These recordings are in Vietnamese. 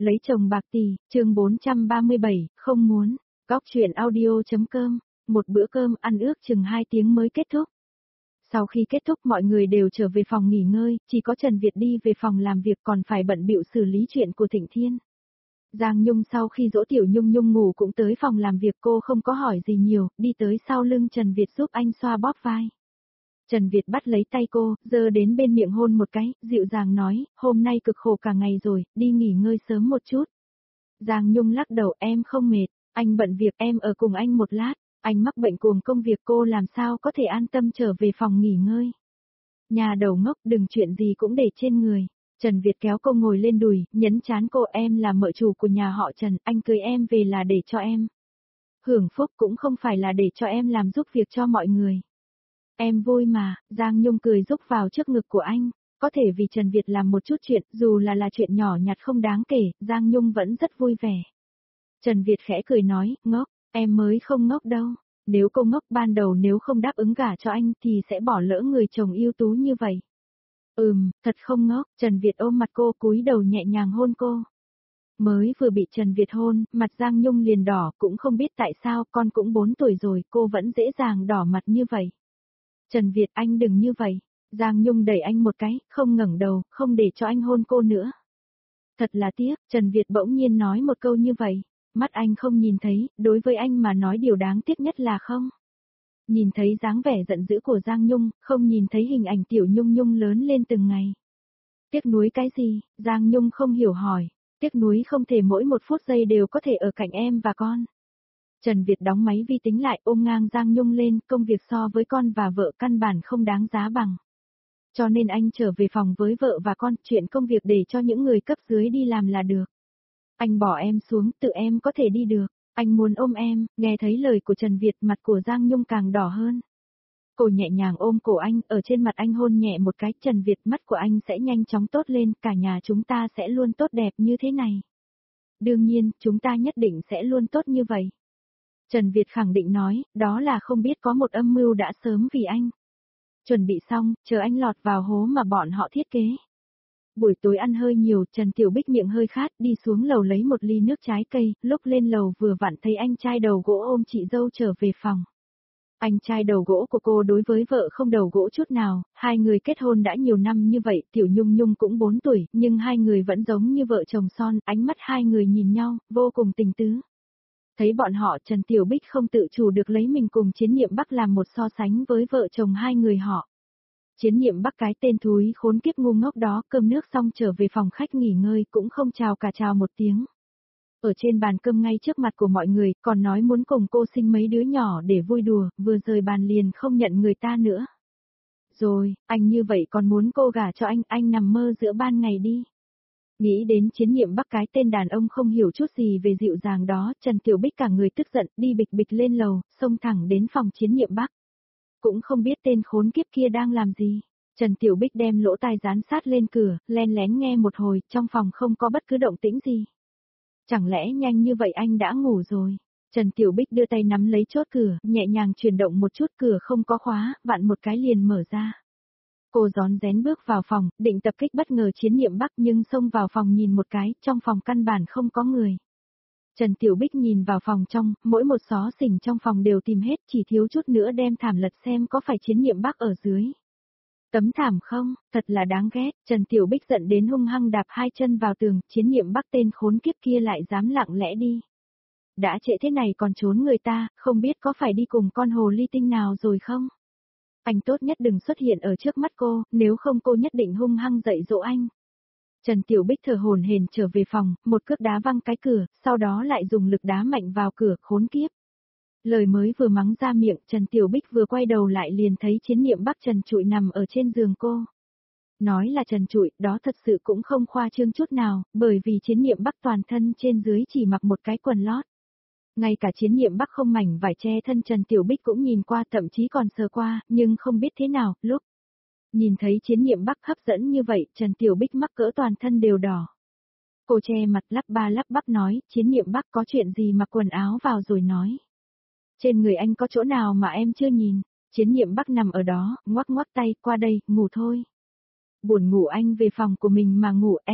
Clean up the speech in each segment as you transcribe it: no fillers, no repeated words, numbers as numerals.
Lấy chồng bạc tỷ, chương 437, không muốn. Góc chuyện audio.com, một bữa cơm ăn ước chừng 2 tiếng mới kết thúc. Sau khi kết thúc mọi người đều trở về phòng nghỉ ngơi, chỉ có Trần Việt đi về phòng làm việc còn phải bận bịu xử lý chuyện của Thịnh Thiên. Giang Nhung sau khi dỗ Tiểu Nhung Nhung ngủ cũng tới phòng làm việc, cô không có hỏi gì nhiều, đi tới sau lưng Trần Việt giúp anh xoa bóp vai. Trần Việt bắt lấy tay cô, giơ đến bên miệng hôn một cái, dịu dàng nói, hôm nay cực khổ cả ngày rồi, đi nghỉ ngơi sớm một chút. Giang Nhung lắc đầu, em không mệt, anh bận việc, em ở cùng anh một lát, anh mắc bệnh cuồng công việc, cô làm sao có thể an tâm trở về phòng nghỉ ngơi. Nhà đầu ngốc, đừng chuyện gì cũng để trên người. Trần Việt kéo cô ngồi lên đùi, nhấn chán cô, em là mợ chủ của nhà họ Trần, anh cưới em về là để cho em hưởng phúc, cũng không phải là để cho em làm giúp việc cho mọi người. Em vui mà, Giang Nhung cười rúc vào trước ngực của anh, có thể vì Trần Việt làm một chút chuyện, dù là chuyện nhỏ nhặt không đáng kể, Giang Nhung vẫn rất vui vẻ. Trần Việt khẽ cười nói, ngốc, em mới không ngốc đâu, nếu cô ngốc ban đầu nếu không đáp ứng gả cho anh thì sẽ bỏ lỡ người chồng ưu tú như vậy. Thật không ngốc, Trần Việt ôm mặt cô cúi đầu nhẹ nhàng hôn cô. Mới vừa bị Trần Việt hôn, mặt Giang Nhung liền đỏ, cũng không biết tại sao, con cũng 4 tuổi rồi, cô vẫn dễ dàng đỏ mặt như vậy. Trần Việt, anh đừng như vậy. Giang Nhung đẩy anh một cái, không ngẩng đầu, không để cho anh hôn cô nữa. Thật là tiếc, Trần Việt bỗng nhiên nói một câu như vậy. Mắt anh không nhìn thấy, đối với anh mà nói điều đáng tiếc nhất là không nhìn thấy dáng vẻ giận dữ của Giang Nhung, không nhìn thấy hình ảnh Tiểu Nhung Nhung lớn lên từng ngày. Tiếc nuối cái gì? Giang Nhung không hiểu hỏi. Tiếc nuối không thể mỗi một phút giây đều có thể ở cạnh em và con. Trần Việt đóng máy vi tính lại, ôm ngang Giang Nhung lên, công việc so với con và vợ căn bản không đáng giá bằng. Cho nên anh trở về phòng với vợ và con, chuyện công việc để cho những người cấp dưới đi làm là được. Anh bỏ em xuống, tự em có thể đi được. Anh muốn ôm em, nghe thấy lời của Trần Việt, mặt của Giang Nhung càng đỏ hơn. Cô nhẹ nhàng ôm cổ anh, ở trên mặt anh hôn nhẹ một cái, Trần Việt, mắt của anh sẽ nhanh chóng tốt lên, cả nhà chúng ta sẽ luôn tốt đẹp như thế này. Đương nhiên, chúng ta nhất định sẽ luôn tốt như vậy. Trần Việt khẳng định nói, đó là không biết có một âm mưu đã sớm vì anh chuẩn bị xong, chờ anh lọt vào hố mà bọn họ thiết kế. Buổi tối ăn hơi nhiều, Trần Tiểu Bích miệng hơi khát, đi xuống lầu lấy một ly nước trái cây, lúc lên lầu vừa vặn thấy anh trai đầu gỗ ôm chị dâu trở về phòng. Anh trai đầu gỗ của cô đối với vợ không đầu gỗ chút nào, hai người kết hôn đã nhiều năm như vậy, Tiểu Nhung Nhung cũng 4 tuổi, nhưng hai người vẫn giống như vợ chồng son, ánh mắt hai người nhìn nhau, vô cùng tình tứ. Thấy bọn họ, Trần Tiểu Bích không tự chủ được lấy mình cùng Chiến Niệm Bắc làm một so sánh với vợ chồng hai người họ. Chiến Niệm Bắc cái tên thúi khốn kiếp ngu ngốc đó, cơm nước xong trở về phòng khách nghỉ ngơi cũng không chào cả chào một tiếng. Ở trên bàn cơm ngay trước mặt của mọi người, còn nói muốn cùng cô sinh mấy đứa nhỏ để vui đùa, vừa rời bàn liền không nhận người ta nữa. Rồi, anh như vậy còn muốn cô gả cho anh nằm mơ giữa ban ngày đi. Nghĩ đến Chiến Niệm Bắc cái tên đàn ông không hiểu chút gì về dịu dàng đó, Trần Tiểu Bích cả người tức giận, đi bịch bịch lên lầu, xông thẳng đến phòng Chiến Niệm Bắc. Cũng không biết tên khốn kiếp kia đang làm gì. Trần Tiểu Bích đem lỗ tai dán sát lên cửa, len lén nghe một hồi, trong phòng không có bất cứ động tĩnh gì. Chẳng lẽ nhanh như vậy anh đã ngủ rồi? Trần Tiểu Bích đưa tay nắm lấy chốt cửa, nhẹ nhàng chuyển động một chút, cửa không có khóa, vặn một cái liền mở ra. Cô rón rén bước vào phòng, định tập kích bất ngờ Chiến Niệm Bắc nhưng xông vào phòng nhìn một cái, trong phòng căn bản không có người. Trần Tiểu Bích nhìn vào phòng trong, mỗi một xó xỉnh trong phòng đều tìm hết, chỉ thiếu chút nữa đem thảm lật xem có phải Chiến Niệm Bắc ở dưới. Tấm thảm không, thật là đáng ghét, Trần Tiểu Bích giận đến hung hăng đạp hai chân vào tường, Chiến Niệm Bắc tên khốn kiếp kia lại dám lặng lẽ đi. Đã trễ thế này còn trốn người ta, không biết có phải đi cùng con hồ ly tinh nào rồi không? Anh tốt nhất đừng xuất hiện ở trước mắt cô, nếu không cô nhất định hung hăng dạy dỗ anh. Trần Tiểu Bích thở hổn hển trở về phòng, một cước đá văng cái cửa, sau đó lại dùng lực đá mạnh vào cửa, khốn kiếp. Lời mới vừa mắng ra miệng, Trần Tiểu Bích vừa quay đầu lại liền thấy Chiến Niệm Bắc trần trụi nằm ở trên giường cô. Nói là trần trụi, đó thật sự cũng không khoa trương chút nào, bởi vì Chiến Niệm Bắc toàn thân trên dưới chỉ mặc một cái quần lót. Ngay cả Chiến Niệm Bắc không mảnh vải che thân Trần Tiểu Bích cũng nhìn qua, thậm chí còn sờ qua, nhưng không biết thế nào, lúc nhìn thấy Chiến Niệm Bắc hấp dẫn như vậy, Trần Tiểu Bích mắc cỡ toàn thân đều đỏ. Cô che mặt lắp ba lắp bắp nói, Chiến Niệm Bắc có chuyện gì mặc quần áo vào rồi nói. Trên người anh có chỗ nào mà em chưa nhìn? Chiến Niệm Bắc nằm ở đó, ngoắc ngoắc tay, qua đây, ngủ thôi. Buồn ngủ anh về phòng của mình mà ngủ em.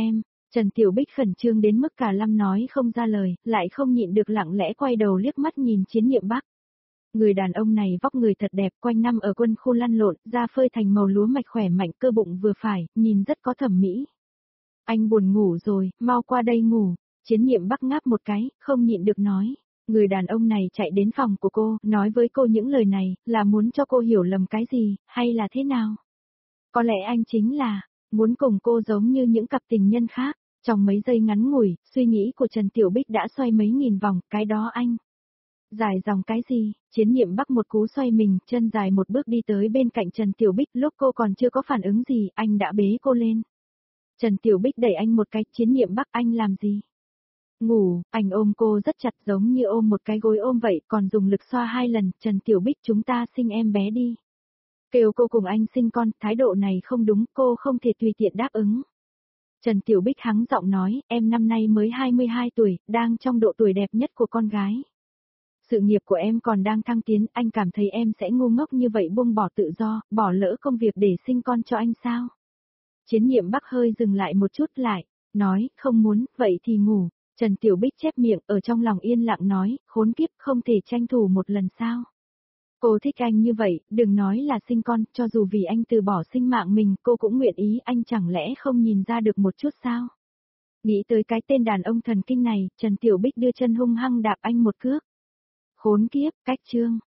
Trần Tiểu Bích khẩn trương đến mức cả lâm nói không ra lời, lại không nhịn được lặng lẽ quay đầu liếc mắt nhìn Chiến Niệm Bắc. Người đàn ông này vóc người thật đẹp, quanh năm ở quân khu lăn lộn, da phơi thành màu lúa mạch khỏe mạnh, cơ bụng vừa phải, nhìn rất có thẩm mỹ. Anh buồn ngủ rồi, mau qua đây ngủ. Chiến Niệm Bắc ngáp một cái, không nhịn được nói. Người đàn ông này chạy đến phòng của cô, nói với cô những lời này, là muốn cho cô hiểu lầm cái gì, hay là thế nào? Có lẽ anh chính là, muốn cùng cô giống như những cặp tình nhân khác. Trong mấy giây ngắn ngủi, suy nghĩ của Trần Tiểu Bích đã xoay mấy nghìn vòng, cái đó anh. Dài dòng cái gì? Chiến Niệm Bắc một cú xoay mình, chân dài một bước đi tới bên cạnh Trần Tiểu Bích, lúc cô còn chưa có phản ứng gì, anh đã bế cô lên. Trần Tiểu Bích đẩy anh một cái, Chiến Niệm Bắc anh làm gì? Ngủ, anh ôm cô rất chặt giống như ôm một cái gối ôm vậy, còn dùng lực xoa 2 lần, Trần Tiểu Bích chúng ta sinh em bé đi. Kêu cô cùng anh sinh con, thái độ này không đúng, cô không thể tùy tiện đáp ứng. Trần Tiểu Bích hắng giọng nói, em năm nay mới 22 tuổi, đang trong độ tuổi đẹp nhất của con gái. Sự nghiệp của em còn đang thăng tiến, anh cảm thấy em sẽ ngu ngốc như vậy buông bỏ tự do, bỏ lỡ công việc để sinh con cho anh sao? Chiến Niệm Bắc hơi dừng lại một chút lại, nói, không muốn, vậy thì ngủ. Trần Tiểu Bích chép miệng, ở trong lòng yên lặng nói, khốn kiếp không thể tranh thủ một lần sao? Cô thích anh như vậy, đừng nói là sinh con, cho dù vì anh từ bỏ sinh mạng mình, cô cũng nguyện ý, anh chẳng lẽ không nhìn ra được một chút sao? Nghĩ tới cái tên đàn ông thần kinh này, Trần Tiểu Bích đưa chân hung hăng đạp anh một cước. Khốn kiếp, cách chương.